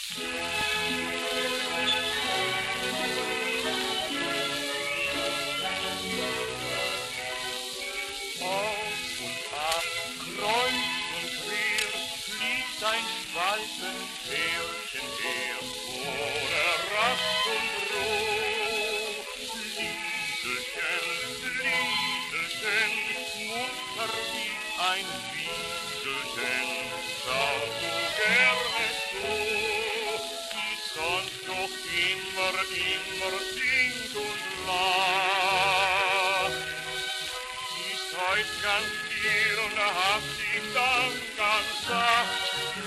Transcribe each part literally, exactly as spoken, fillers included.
Auf und ab, kreuz und quer, fliegt ein Schwalbenpferdchen her, ohne Rast und Ruhe. Lieselchen, Lieselchen, munter wie ein Wieselchen, schaust du gerne zu, die sonst doch immer, immer singt und lacht. Die ist heut ganz still und hat sich dann ganz sacht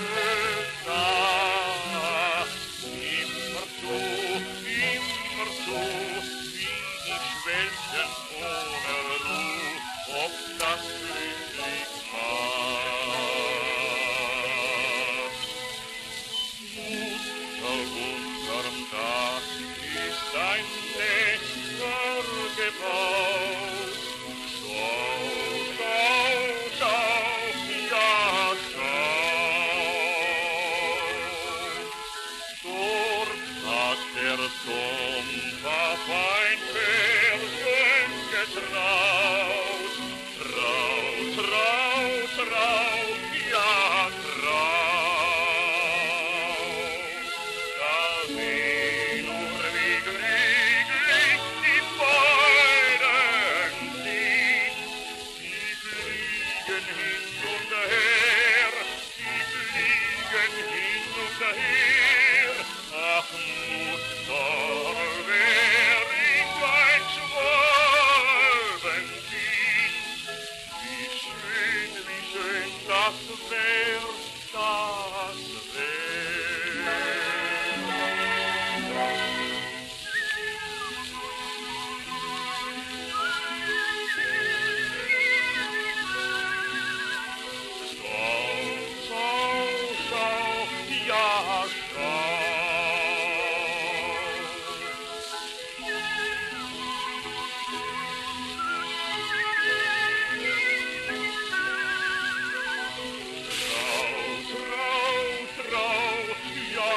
gesagt. Immer so, immer so, wie die Schwänzchen ohne Ruhe, ob das glücklich macht. Unter unserem Dach ist ein Nester gebaut. Schau, schau, schau, ja, schau. Dort hat der Sumpf ein Pferdchen getraut. Trau, trau, trau, ja, trau. Da seh nur, wie glücklich die beiden sind. Die fliegen hin und her, die fliegen hin und her. Ach, Mutter, wär ich ein Schwalbenkind, wie schön, wie schön das wär, das wär. Schau, schau, schau, ja, schau. Trau, trau, trau, ja,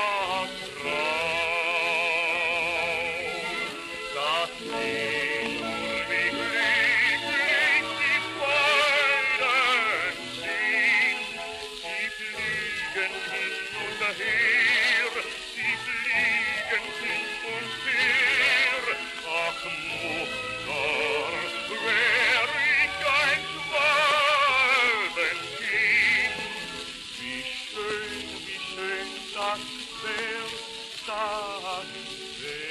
trau. Das seh nur, wie glücklich die beiden sind. Sie fliegen hin und her, sie fliegen hin und her. Ach, Mutter, wär ich ein Schwalbenkind, wie schön, wie schön das wär, das wär.